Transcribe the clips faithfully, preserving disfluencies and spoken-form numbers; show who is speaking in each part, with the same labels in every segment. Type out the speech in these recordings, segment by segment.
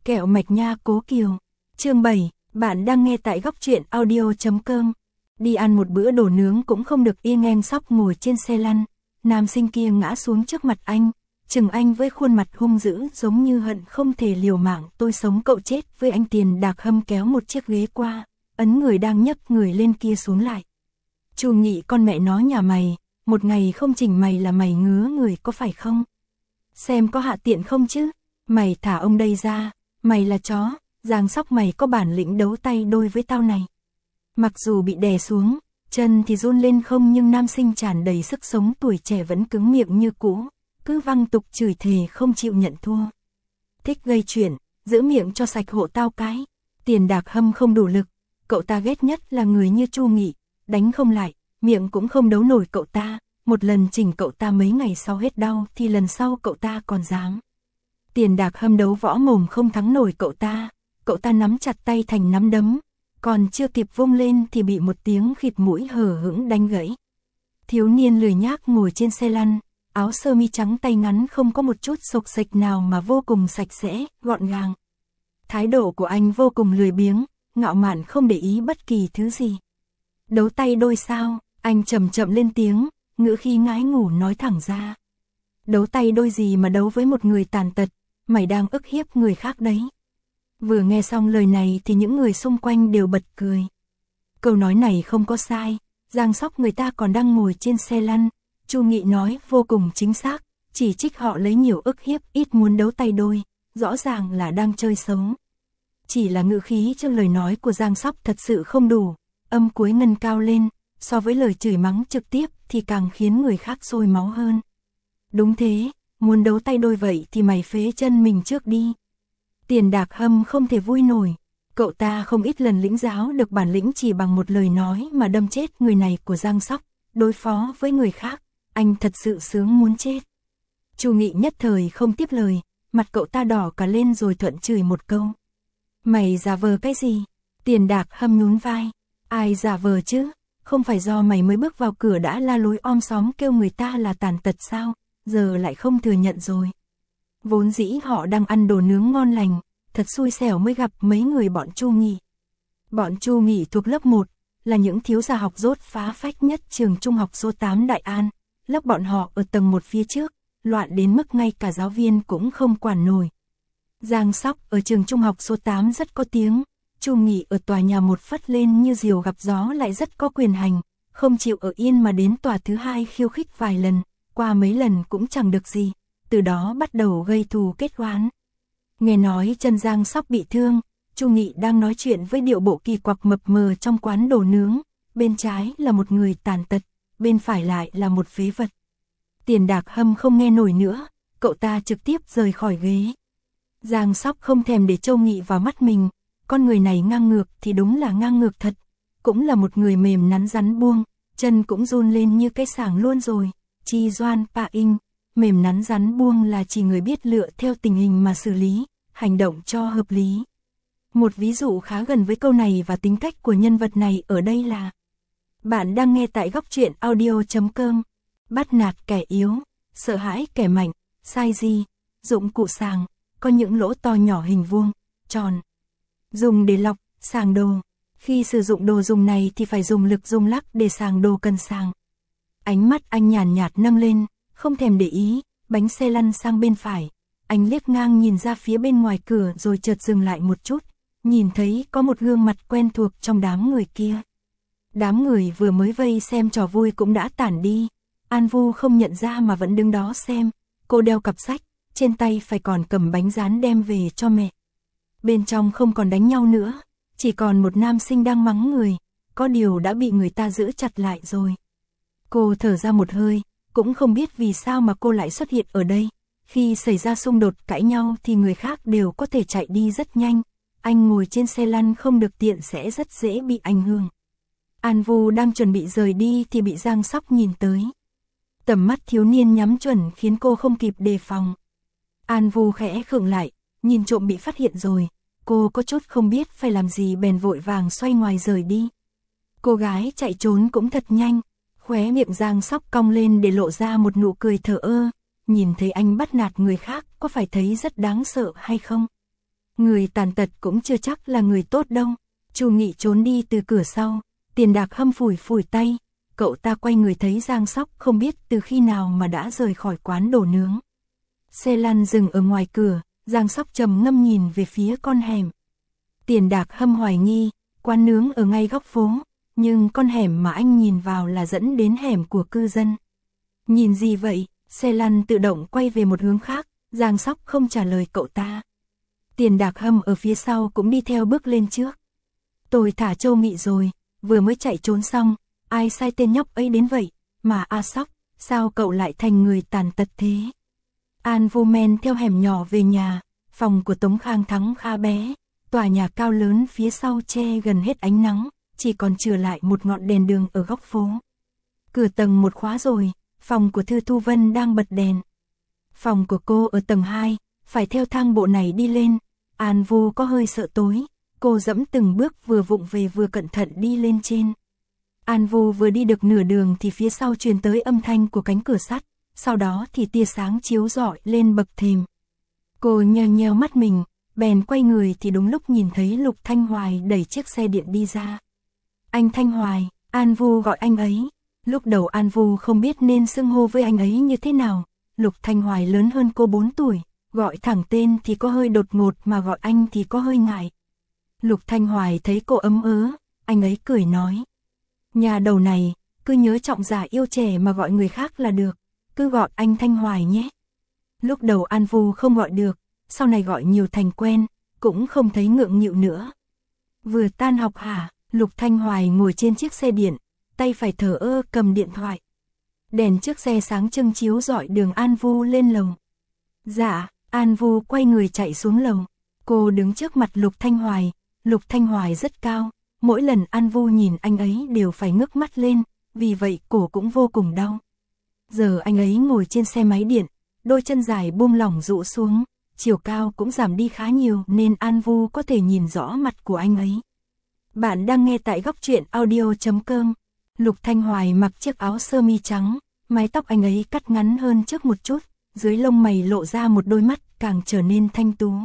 Speaker 1: Kẹo mạch nha Cố Kiều. Chương bảy, bạn đang nghe tại góc truyện audio chấm com. Đi ăn một bữa đồ nướng cũng không được yên ngang sóc ngồi trên xe lăn. Nam sinh kia ngã xuống trước mặt anh, chừng anh với khuôn mặt hung dữ giống như hận không thể liều mạng tôi sống cậu chết với anh. Tiền Đạc Hâm kéo một chiếc ghế qua, ấn người đang nhấc người lên kia xuống lại. Chu Nghị, con mẹ nó nhà mày, một ngày không chỉnh mày là mày ngứa người có phải không? Xem có hạ tiện không chứ? Mày thả ông đây ra, mày là chó, Giang Sóc mày có bản lĩnh đấu tay đôi với tao này. Mặc dù bị đè xuống, chân thì run lên không, nhưng nam sinh tràn đầy sức sống tuổi trẻ vẫn cứng miệng như cũ, cứ văng tục chửi thề không chịu nhận thua. Thích gây chuyện, giữ miệng cho sạch hộ tao cái. Tiền Đạc Hâm không đủ lực, cậu ta ghét nhất là người như Chu Nghị, đánh không lại, miệng cũng không đấu nổi cậu ta. Một lần chỉnh cậu ta mấy ngày sau hết đau thì lần sau cậu ta còn dám. Tiền Đạc Hâm đấu võ mồm không thắng nổi cậu ta, cậu ta nắm chặt tay thành nắm đấm, còn chưa kịp vung lên thì bị một tiếng khịt mũi hở hững đánh gãy. Thiếu niên lười nhác ngồi trên xe lăn, áo sơ mi trắng tay ngắn không có một chút xộc xệch nào mà vô cùng sạch sẽ, gọn gàng. Thái độ của anh vô cùng lười biếng, ngạo mạn không để ý bất kỳ thứ gì. Đấu tay đôi sao? Anh chậm chậm lên tiếng, ngữ khí ngái ngủ nói thẳng ra. Đấu tay đôi gì mà đấu với một người tàn tật, mày đang ức hiếp người khác đấy. Vừa nghe xong lời này thì những người xung quanh đều bật cười. Câu nói này không có sai, Giang Sóc người ta còn đang ngồi trên xe lăn. Chu Nghị nói vô cùng chính xác, chỉ trích họ lấy nhiều ức hiếp ít muốn đấu tay đôi, rõ ràng là đang chơi xấu. Chỉ là ngữ khí trong lời nói của Giang Sóc thật sự không đủ, âm cuối ngân cao lên, so với lời chửi mắng trực tiếp thì càng khiến người khác sôi máu hơn. Đúng thế, muốn đấu tay đôi vậy thì mày phế chân mình trước đi. Tiền Đạc Hâm không thể vui nổi, cậu ta không ít lần lĩnh giáo được bản lĩnh chỉ bằng một lời nói mà đâm chết người này của Giang Sóc, đối phó với người khác, anh thật sự sướng muốn chết. Chu Nghị nhất thời không tiếp lời, mặt cậu ta đỏ cả lên rồi thuận chửi một câu. Mày giả vờ cái gì? Tiền Đạc Hâm nhún vai, ai giả vờ chứ? Không phải do mày mới bước vào cửa đã la lối om xóm kêu người ta là tàn tật sao, giờ lại không thừa nhận rồi. Vốn dĩ họ đang ăn đồ nướng ngon lành, thật xui xẻo mới gặp mấy người bọn Chu Nghị. Bọn Chu Nghị thuộc lớp một, là những thiếu gia học dốt phá phách nhất trường trung học số tám Đại An. Lớp bọn họ ở tầng một phía trước, loạn đến mức ngay cả giáo viên cũng không quản nổi. Giang Sóc ở trường trung học số tám rất có tiếng, Chu Nghị ở tòa nhà một phất lên như diều gặp gió lại rất có quyền hành, không chịu ở yên mà đến tòa thứ hai khiêu khích vài lần, qua mấy lần cũng chẳng được gì, từ đó bắt đầu gây thù kết oán. Nghe nói chân Giang Sóc bị thương, Chu Nghị đang nói chuyện với điệu bộ kỳ quặc mập mờ trong quán đồ nướng, bên trái là một người tàn tật, bên phải lại là một phế vật. Tiền Đạc Hâm không nghe nổi nữa, cậu ta trực tiếp rời khỏi ghế. Giang Sóc không thèm để Châu Nghị vào mắt mình, con người này ngang ngược thì đúng là ngang ngược thật, cũng là một người mềm nắn rắn buông, chân cũng run lên như cái sàng luôn rồi. Chi doan pa in, mềm nắn rắn buông là chỉ người biết lựa theo tình hình mà xử lý, hành động cho hợp lý. Một ví dụ khá gần với câu này và tính cách của nhân vật này ở đây là: bạn đang nghe tại góc truyện audio chấm com. Bắt nạt kẻ yếu, sợ hãi kẻ mạnh, sai gì? Dụng cụ sàng, có những lỗ to nhỏ hình vuông, tròn, dùng để lọc, sàng đồ. Khi sử dụng đồ dùng này thì phải dùng lực rung lắc để sàng đồ cần sàng. Ánh mắt anh nhàn nhạt nâng lên, không thèm để ý, bánh xe lăn sang bên phải. Anh liếc ngang nhìn ra phía bên ngoài cửa rồi chợt dừng lại một chút, nhìn thấy có một gương mặt quen thuộc trong đám người kia. Đám người vừa mới vây xem trò vui cũng đã tản đi. An Vu không nhận ra mà vẫn đứng đó xem, cô đeo cặp sách, trên tay phải còn cầm bánh rán đem về cho mẹ. Bên trong không còn đánh nhau nữa, chỉ còn một nam sinh đang mắng người, có điều đã bị người ta giữ chặt lại rồi. Cô thở ra một hơi, cũng không biết vì sao mà cô lại xuất hiện ở đây. Khi xảy ra xung đột cãi nhau thì người khác đều có thể chạy đi rất nhanh, anh ngồi trên xe lăn không được tiện sẽ rất dễ bị ảnh hưởng. An Vu đang chuẩn bị rời đi thì bị Giang Sóc nhìn tới. Tầm mắt thiếu niên nhắm chuẩn khiến cô không kịp đề phòng. An Vu khẽ khựng lại, nhìn trộm bị phát hiện rồi, cô có chút không biết phải làm gì bèn vội vàng xoay ngoài rời đi. Cô gái chạy trốn cũng thật nhanh, khóe miệng Giang Sóc cong lên để lộ ra một nụ cười thờ ơ, nhìn thấy anh bắt nạt người khác có phải thấy rất đáng sợ hay không? Người tàn tật cũng chưa chắc là người tốt đâu. Chu Nghị trốn đi từ cửa sau, Tiền Đạc Hâm phủi phủi tay, cậu ta quay người thấy Giang Sóc không biết từ khi nào mà đã rời khỏi quán đồ nướng. Xe lăn dừng ở ngoài cửa, Giang Sóc trầm ngâm nhìn về phía con hẻm. Tiền Đạc Hâm hoài nghi, quán nướng ở ngay góc phố, nhưng con hẻm mà anh nhìn vào là dẫn đến hẻm của cư dân. Nhìn gì vậy? Xe lăn tự động quay về một hướng khác, Giang Sóc không trả lời cậu ta. Tiền Đạc Hâm ở phía sau cũng đi theo bước lên trước. Tôi thả Châu Nghị rồi, vừa mới chạy trốn xong, ai sai tên nhóc ấy đến vậy, mà A Sóc, sao cậu lại thành người tàn tật thế? An Vô men theo hẻm nhỏ về nhà, phòng của Tống Khang Thắng khá bé, tòa nhà cao lớn phía sau che gần hết ánh nắng, chỉ còn chừa lại một ngọn đèn đường ở góc phố. Cửa tầng một khóa rồi, phòng của Thư Thu Vân đang bật đèn. Phòng của cô ở tầng hai, phải theo thang bộ này đi lên. An Vô có hơi sợ tối, cô dẫm từng bước vừa vụng về vừa cẩn thận đi lên trên. An Vô vừa đi được nửa đường thì phía sau truyền tới âm thanh của cánh cửa sắt, sau đó thì tia sáng chiếu rọi lên bậc thềm. Cô nheo nheo mắt mình, bèn quay người thì đúng lúc nhìn thấy Lục Thanh Hoài đẩy chiếc xe điện đi ra. Anh Thanh Hoài, An Vô gọi anh ấy. Lúc đầu An Vô không biết nên xưng hô với anh ấy như thế nào. Lục Thanh Hoài lớn hơn cô bốn tuổi, gọi thẳng tên thì có hơi đột ngột mà gọi anh thì có hơi ngại. Lục Thanh Hoài thấy cô ấm ớ, anh ấy cười nói. Nhà đầu này, cứ nhớ trọng giả yêu trẻ mà gọi người khác là được, cứ gọi anh Thanh Hoài nhé. Lúc đầu An Vô không gọi được, sau này gọi nhiều thành quen, cũng không thấy ngượng nghịu nữa. Vừa tan học hả? Lục Thanh Hoài ngồi trên chiếc xe điện, tay phải thờ ơ cầm điện thoại. Đèn trước xe sáng trưng chiếu rọi đường An Vu lên lầu. Dạ, An Vu quay người chạy xuống lầu. Cô đứng trước mặt Lục Thanh Hoài, Lục Thanh Hoài rất cao, mỗi lần An Vu nhìn anh ấy đều phải ngước mắt lên, vì vậy cổ cũng vô cùng đau. Giờ anh ấy ngồi trên xe máy điện, đôi chân dài buông lỏng rũ xuống, chiều cao cũng giảm đi khá nhiều nên An Vu có thể nhìn rõ mặt của anh ấy. Bạn đang nghe tại góc truyện audio chấm com. Lục Thanh Hoài mặc chiếc áo sơ mi trắng, mái tóc anh ấy cắt ngắn hơn trước một chút, dưới lông mày lộ ra một đôi mắt càng trở nên thanh tú.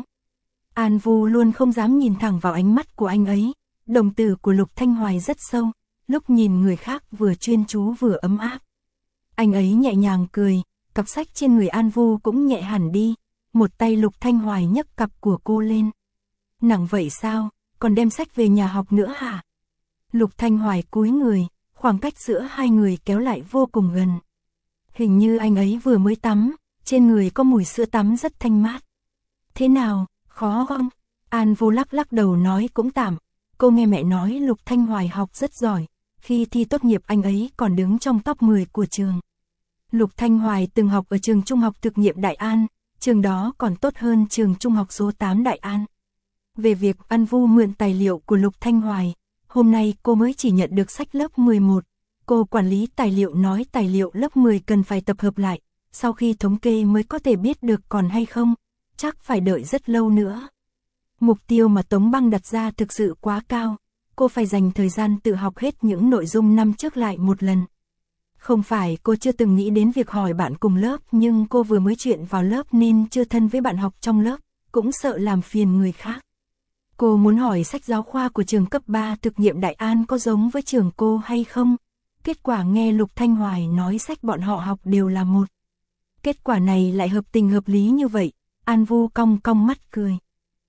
Speaker 1: An Vu luôn không dám nhìn thẳng vào ánh mắt của anh ấy, đồng tử của Lục Thanh Hoài rất sâu, lúc nhìn người khác vừa chuyên chú vừa ấm áp. Anh ấy nhẹ nhàng cười, cặp sách trên người An Vu cũng nhẹ hẳn đi, một tay Lục Thanh Hoài nhấc cặp của cô lên. Nặng vậy sao, còn đem sách về nhà học nữa hả? Lục Thanh Hoài cúi người, khoảng cách giữa hai người kéo lại vô cùng gần. Hình như anh ấy vừa mới tắm, trên người có mùi sữa tắm rất thanh mát. Thế nào, khó không? An Vu lắc lắc đầu nói cũng tạm. Cô nghe mẹ nói Lục Thanh Hoài học rất giỏi, khi thi tốt nghiệp anh ấy còn đứng trong top mười của trường. Lục Thanh Hoài từng học ở trường trung học thực nghiệm Đại An, trường đó còn tốt hơn trường trung học số tám Đại An. Về việc An Vu mượn tài liệu của Lục Thanh Hoài, hôm nay cô mới chỉ nhận được sách lớp mười một. Cô quản lý tài liệu nói tài liệu lớp mười cần phải tập hợp lại, sau khi thống kê mới có thể biết được còn hay không, chắc phải đợi rất lâu nữa. Mục tiêu mà Tống Băng đặt ra thực sự quá cao, cô phải dành thời gian tự học hết những nội dung năm trước lại một lần. Không phải cô chưa từng nghĩ đến việc hỏi bạn cùng lớp, nhưng cô vừa mới chuyển vào lớp nên chưa thân với bạn học trong lớp, cũng sợ làm phiền người khác. Cô muốn hỏi sách giáo khoa của trường cấp ba thực nghiệm Đại An có giống với trường cô hay không? Kết quả nghe Lục Thanh Hoài nói sách bọn họ học đều là một. Kết quả này lại hợp tình hợp lý như vậy, An Vu cong cong mắt cười.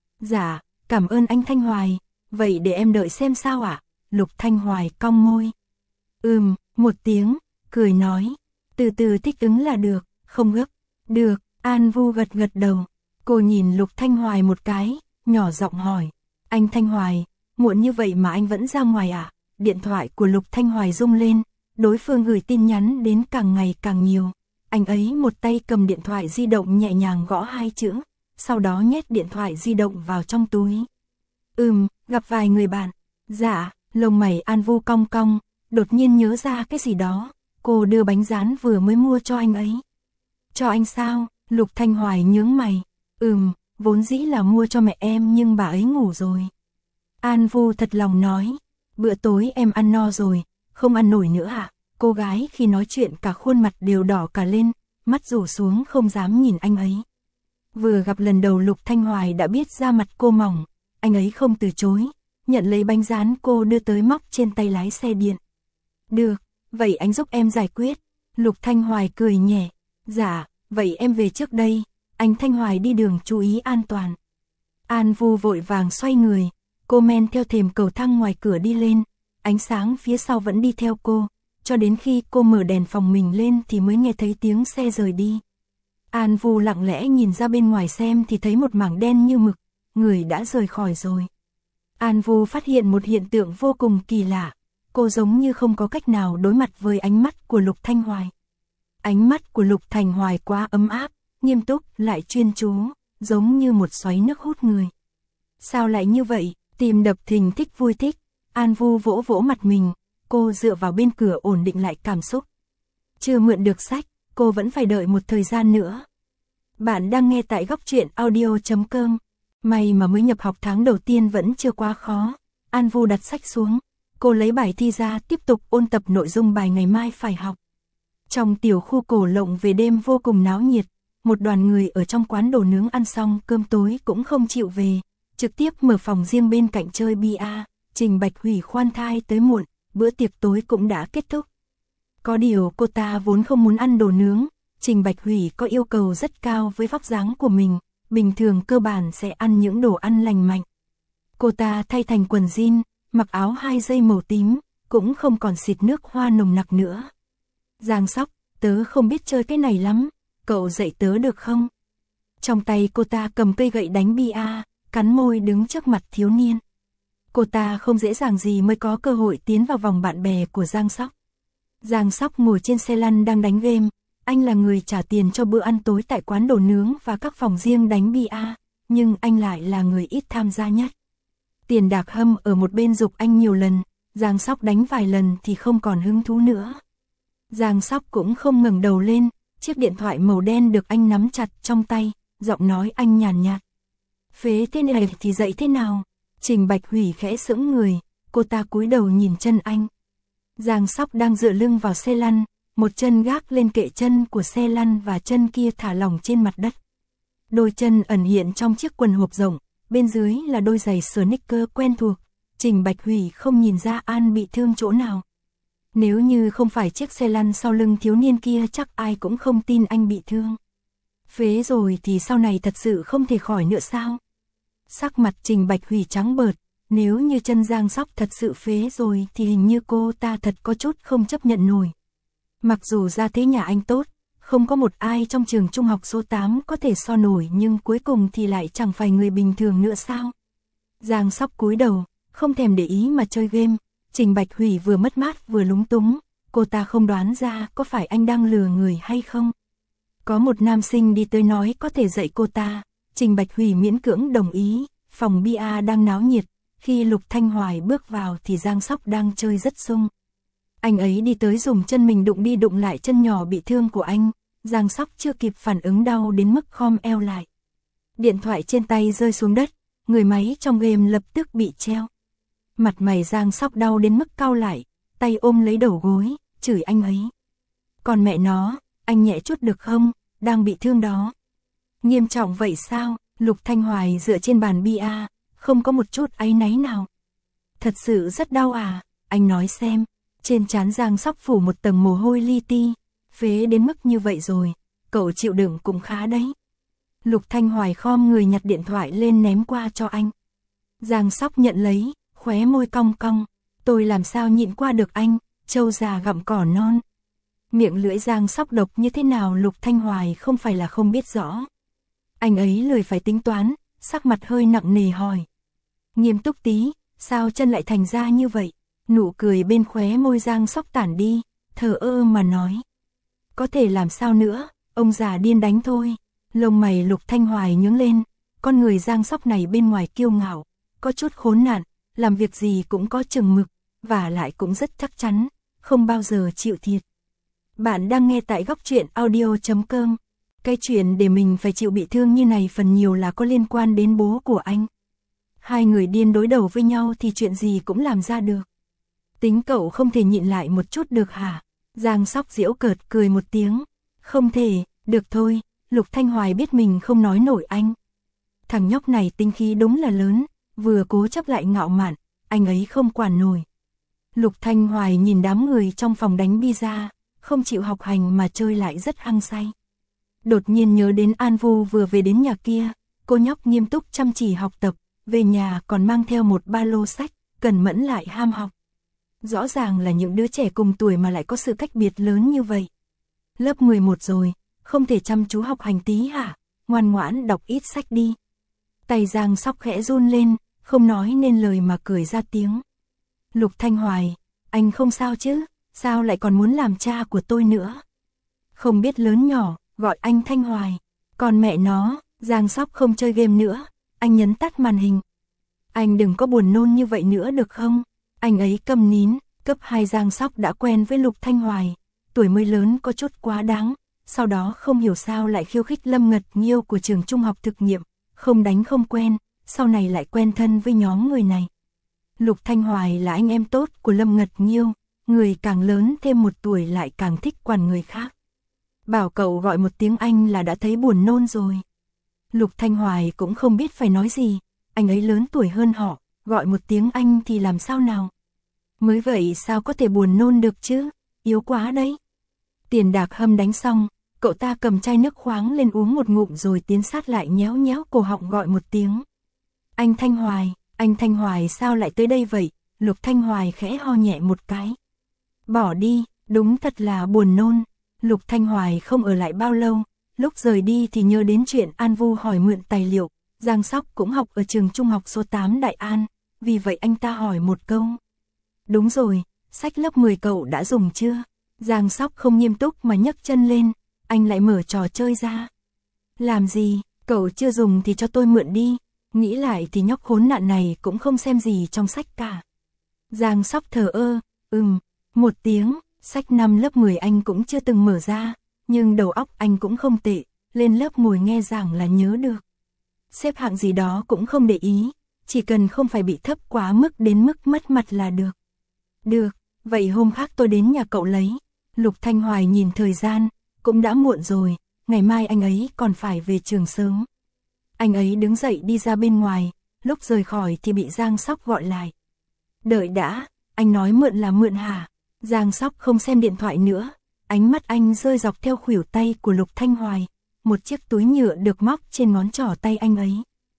Speaker 1: Dạ, cảm ơn anh Thanh Hoài, vậy để em đợi xem sao ạ? À? Lục Thanh Hoài cong môi. Ừm, một tiếng, cười nói, từ từ thích ứng là được, không gấp. Được, An Vu gật gật đầu. Cô nhìn Lục Thanh Hoài một cái, nhỏ giọng hỏi, anh Thanh Hoài, muộn như vậy mà anh vẫn ra ngoài à? Điện thoại của Lục Thanh Hoài rung lên, đối phương gửi tin nhắn đến càng ngày càng nhiều. Anh ấy một tay cầm điện thoại di động nhẹ nhàng gõ hai chữ, sau đó nhét điện thoại di động vào trong túi. Ừm, gặp vài người bạn. Dạ, lông mày An Vu cong cong, đột nhiên nhớ ra cái gì đó. Cô đưa bánh rán vừa mới mua cho anh ấy. Cho anh sao? Lục Thanh Hoài nhướng mày. Ừm, vốn dĩ là mua cho mẹ em nhưng bà ấy ngủ rồi. An Vu thật lòng nói, bữa tối em ăn no rồi, không ăn nổi nữa à? Cô gái khi nói chuyện cả khuôn mặt đều đỏ cả lên, mắt rủ xuống không dám nhìn anh ấy. Vừa gặp lần đầu Lục Thanh Hoài đã biết da mặt cô mỏng, anh ấy không từ chối, nhận lấy bánh rán cô đưa tới móc trên tay lái xe điện. Được, vậy anh giúp em giải quyết. Lục Thanh Hoài cười nhẹ. Dạ, vậy em về trước đây, anh Thanh Hoài đi đường chú ý an toàn. An Vu vội vàng xoay người, cô men theo thềm cầu thang ngoài cửa đi lên, ánh sáng phía sau vẫn đi theo cô, cho đến khi cô mở đèn phòng mình lên thì mới nghe thấy tiếng xe rời đi. An Vu lặng lẽ nhìn ra bên ngoài xem thì thấy một mảng đen như mực, người đã rời khỏi rồi. An Vu phát hiện một hiện tượng vô cùng kỳ lạ, cô giống như không có cách nào đối mặt với ánh mắt của Lục Thanh Hoài. Ánh mắt của Lục Thanh Hoài quá ấm áp, nghiêm túc, lại chuyên chú, giống như một xoáy nước hút người. Sao lại như vậy? Tim đập thình thịch vui thích. An Vu vỗ vỗ mặt mình, cô dựa vào bên cửa ổn định lại cảm xúc. Chưa mượn được sách, cô vẫn phải đợi một thời gian nữa. Bạn đang nghe tại góc truyện audio chấm com. May mà mới nhập học tháng đầu tiên vẫn chưa quá khó. An Vu đặt sách xuống, cô lấy bài thi ra tiếp tục ôn tập nội dung bài ngày mai phải học. Trong tiểu khu cổ lộng về đêm vô cùng náo nhiệt, một đoàn người ở trong quán đồ nướng ăn xong cơm tối cũng không chịu về, trực tiếp mở phòng riêng bên cạnh chơi bia. Trình Bạch Hủy khoan thai tới muộn, bữa tiệc tối cũng đã kết thúc. Có điều cô ta vốn không muốn ăn đồ nướng, Trình Bạch Hủy có yêu cầu rất cao với vóc dáng của mình, bình thường cơ bản sẽ ăn những đồ ăn lành mạnh. Cô ta thay thành quần jean, mặc áo hai dây màu tím, cũng không còn xịt nước hoa nồng nặc nữa. Giang Sóc, tớ không biết chơi cái này lắm, cậu dạy tớ được không? Trong tay cô ta cầm cây gậy đánh bia, cắn môi đứng trước mặt thiếu niên. Cô ta không dễ dàng gì mới có cơ hội tiến vào vòng bạn bè của Giang Sóc. Giang Sóc ngồi trên xe lăn đang đánh game, anh là người trả tiền cho bữa ăn tối tại quán đồ nướng và các phòng riêng đánh bia, nhưng anh lại là người ít tham gia nhất. Tiền Đạc Hâm ở một bên giục anh nhiều lần, Giang Sóc đánh vài lần thì không còn hứng thú nữa. Giang Sóc cũng không ngẩng đầu lên, chiếc điện thoại màu đen được anh nắm chặt trong tay, giọng nói anh nhàn nhạt. Phế thế này thì dậy thế nào? Trình Bạch Hủy khẽ sững người, cô ta cúi đầu nhìn chân anh. Giang Sóc đang dựa lưng vào xe lăn, một chân gác lên kệ chân của xe lăn và chân kia thả lỏng trên mặt đất. Đôi chân ẩn hiện trong chiếc quần hộp rộng, bên dưới là đôi giày sneaker quen thuộc. Trình Bạch Hủy không nhìn ra An bị thương chỗ nào. Nếu như không phải chiếc xe lăn sau lưng thiếu niên kia chắc ai cũng không tin anh bị thương. Phế rồi thì sau này thật sự không thể khỏi nữa sao? Sắc mặt Trình Bạch Hủy trắng bợt, nếu như chân Giang Sóc thật sự phế rồi thì hình như cô ta thật có chút không chấp nhận nổi. Mặc dù gia thế nhà anh tốt, không có một ai trong trường trung học số tám có thể so nổi nhưng cuối cùng thì lại chẳng phải người bình thường nữa sao? Giang Sóc cúi đầu, không thèm để ý mà chơi game. Trình Bạch Hủy vừa mất mát vừa lúng túng, cô ta không đoán ra có phải anh đang lừa người hay không. Có một nam sinh đi tới nói có thể dạy cô ta, Trình Bạch Hủy miễn cưỡng đồng ý. Phòng bia đang náo nhiệt, khi Lục Thanh Hoài bước vào thì Giang Sóc đang chơi rất sung. Anh ấy đi tới dùng chân mình đụng đi đụng lại chân nhỏ bị thương của anh, Giang Sóc chưa kịp phản ứng đau đến mức khom eo lại. Điện thoại trên tay rơi xuống đất, người máy trong game lập tức bị treo. Mặt mày Giang Sóc đau đến mức cau lại, tay ôm lấy đầu gối, chửi anh ấy. Còn mẹ nó, anh nhẹ chút được không, đang bị thương đó. Nghiêm trọng vậy sao? Lục Thanh Hoài dựa trên bàn bia, không có một chút áy náy nào. Thật sự rất đau à, anh nói xem. Trên trán Giang Sóc phủ một tầng mồ hôi li ti, phế đến mức như vậy rồi, cậu chịu đựng cũng khá đấy. Lục Thanh Hoài khom người nhặt điện thoại lên ném qua cho anh. Giang Sóc nhận lấy, khóe môi cong cong, tôi làm sao nhịn qua được anh, trâu già gặm cỏ non. Miệng lưỡi Giang Sóc độc như thế nào Lục Thanh Hoài không phải là không biết rõ. Anh ấy lười phải tính toán, sắc mặt hơi nặng nề hỏi. Nghiêm túc tí, sao chân lại thành ra như vậy? Nụ cười bên khóe môi Giang Sóc tản đi, thờ ơ mà nói. Có thể làm sao nữa, ông già điên đánh thôi. Lông mày Lục Thanh Hoài nhướng lên, con người Giang Sóc này bên ngoài kiêu ngạo, có chút khốn nạn, làm việc gì cũng có chừng mực, và lại cũng rất chắc chắn, không bao giờ chịu thiệt. Bạn đang nghe tại góc truyện audio chấm com. Cái chuyện để mình phải chịu bị thương như này phần nhiều là có liên quan đến bố của anh. Hai người điên đối đầu với nhau thì chuyện gì cũng làm ra được. Tính cậu không thể nhịn lại một chút được hả? Giang Sóc giễu cợt cười một tiếng. Không thể, được thôi, Lục Thanh Hoài biết mình không nói nổi anh. Thằng nhóc này tính khí đúng là lớn, vừa cố chấp lại ngạo mạn, anh ấy không quản nổi. Lục Thanh Hoài nhìn đám người trong phòng đánh pizza, không chịu học hành mà chơi lại rất hăng say. Đột nhiên nhớ đến An Vu vừa về đến nhà kia, cô nhóc nghiêm túc chăm chỉ học tập, về nhà còn mang theo một ba lô sách, cẩn mẫn lại ham học. Rõ ràng là những đứa trẻ cùng tuổi mà lại có sự cách biệt lớn như vậy. Lớp mười một rồi, không thể chăm chú học hành tí hả? Ngoan ngoãn đọc ít sách đi. Tay Giang Sóc khẽ run lên, không nói nên lời mà cười ra tiếng. Lục Thanh Hoài, anh không sao chứ, sao lại còn muốn làm cha của tôi nữa? Không biết lớn nhỏ, gọi anh Thanh Hoài. Còn mẹ nó, Giang Sóc không chơi game nữa, anh nhấn tắt màn hình. Anh đừng có buồn nôn như vậy nữa được không? Anh ấy câm nín, cấp hai Giang Sóc đã quen với Lục Thanh Hoài, tuổi mới lớn có chút quá đáng, sau đó không hiểu sao lại khiêu khích Lâm Ngật Nhiêu của trường trung học thực nghiệm, không đánh không quen, sau này lại quen thân với nhóm người này. Lục Thanh Hoài là anh em tốt của Lâm Ngật Nhiêu, người càng lớn thêm một tuổi lại càng thích quản người khác. Bảo cậu gọi một tiếng anh là đã thấy buồn nôn rồi. Lục Thanh Hoài cũng không biết phải nói gì, anh ấy lớn tuổi hơn họ, gọi một tiếng anh thì làm sao nào? Mới vậy sao có thể buồn nôn được chứ, yếu quá đấy. Tiền Đạc Hâm đánh xong, cậu ta cầm chai nước khoáng lên uống một ngụm rồi tiến sát lại nhéo nhéo cổ họng gọi một tiếng. Anh Thanh Hoài, anh Thanh Hoài sao lại tới đây vậy? Lục Thanh Hoài khẽ ho nhẹ một cái. Bỏ đi, đúng thật là buồn nôn. Lục Thanh Hoài không ở lại bao lâu, lúc rời đi thì nhớ đến chuyện An Vu hỏi mượn tài liệu, Giang Sóc cũng học ở trường trung học số tám Đại An, vì vậy anh ta hỏi một câu. Đúng rồi, sách lớp mười cậu đã dùng chưa? Giang Sóc không nghiêm túc mà nhấc chân lên, anh lại mở trò chơi ra. Làm gì, cậu chưa dùng thì cho tôi mượn đi, nghĩ lại thì nhóc khốn nạn này cũng không xem gì trong sách cả. Giang Sóc thờ ơ, ừm, một tiếng, sách năm lớp mười anh cũng chưa từng mở ra, nhưng đầu óc anh cũng không tệ, lên lớp ngồi nghe giảng là nhớ được. Xếp hạng gì đó cũng không để ý, chỉ cần không phải bị thấp quá mức đến mức mất mặt là được. Được, vậy hôm khác tôi đến nhà cậu lấy. Lục Thanh Hoài nhìn thời gian, cũng đã muộn rồi, ngày mai anh ấy còn phải về trường sớm. Anh ấy đứng dậy đi ra bên ngoài, lúc rời khỏi thì bị Giang Sóc gọi lại. Đợi đã, anh nói mượn là mượn hả? Giang Sóc không xem điện thoại nữa, ánh mắt anh rơi dọc theo khuỷu tay của Lục Thanh Hoài, một chiếc túi nhựa được móc trên ngón trỏ tay anh ấy.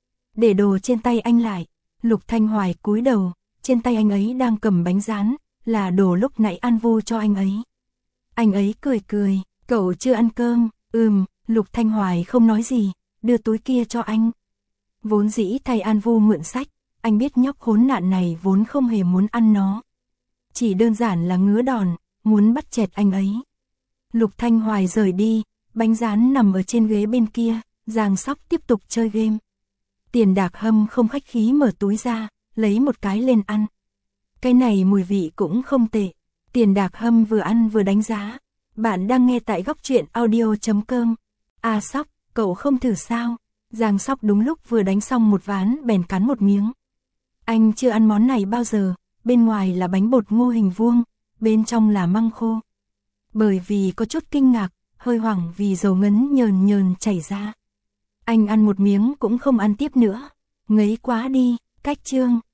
Speaker 1: Để đồ trên tay anh lại, Lục Thanh Hoài cúi đầu, trên tay anh ấy đang cầm bánh rán, là đồ lúc nãy An Vu cho anh ấy. Anh ấy cười cười, cậu chưa ăn cơm, ừm, Lục Thanh Hoài không nói gì, đưa túi kia cho anh. Vốn dĩ thay An Vu mượn sách, anh biết nhóc khốn nạn này vốn không hề muốn ăn nó. Chỉ đơn giản là ngứa đòn, muốn bắt chẹt anh ấy. Lục Thanh Hoài rời đi, bánh rán nằm ở trên ghế bên kia, Giang Sóc tiếp tục chơi game. Tiền Đạc Hâm không khách khí mở túi ra, lấy một cái lên ăn. Cái này mùi vị cũng không tệ. Tiền Đạc Hâm vừa ăn vừa đánh giá. Bạn đang nghe tại góc truyện audio chấm com. À Sóc, cậu không thử sao? Giang Sóc đúng lúc vừa đánh xong một ván bèn cắn một miếng. Anh chưa ăn món này bao giờ, bên ngoài là bánh bột ngô hình vuông, bên trong là măng khô. Bởi vì có chút kinh ngạc, hơi hoảng vì dầu ngấn nhờn nhờn chảy ra. Anh ăn một miếng cũng không ăn tiếp nữa. Ngấy quá đi, cách chương.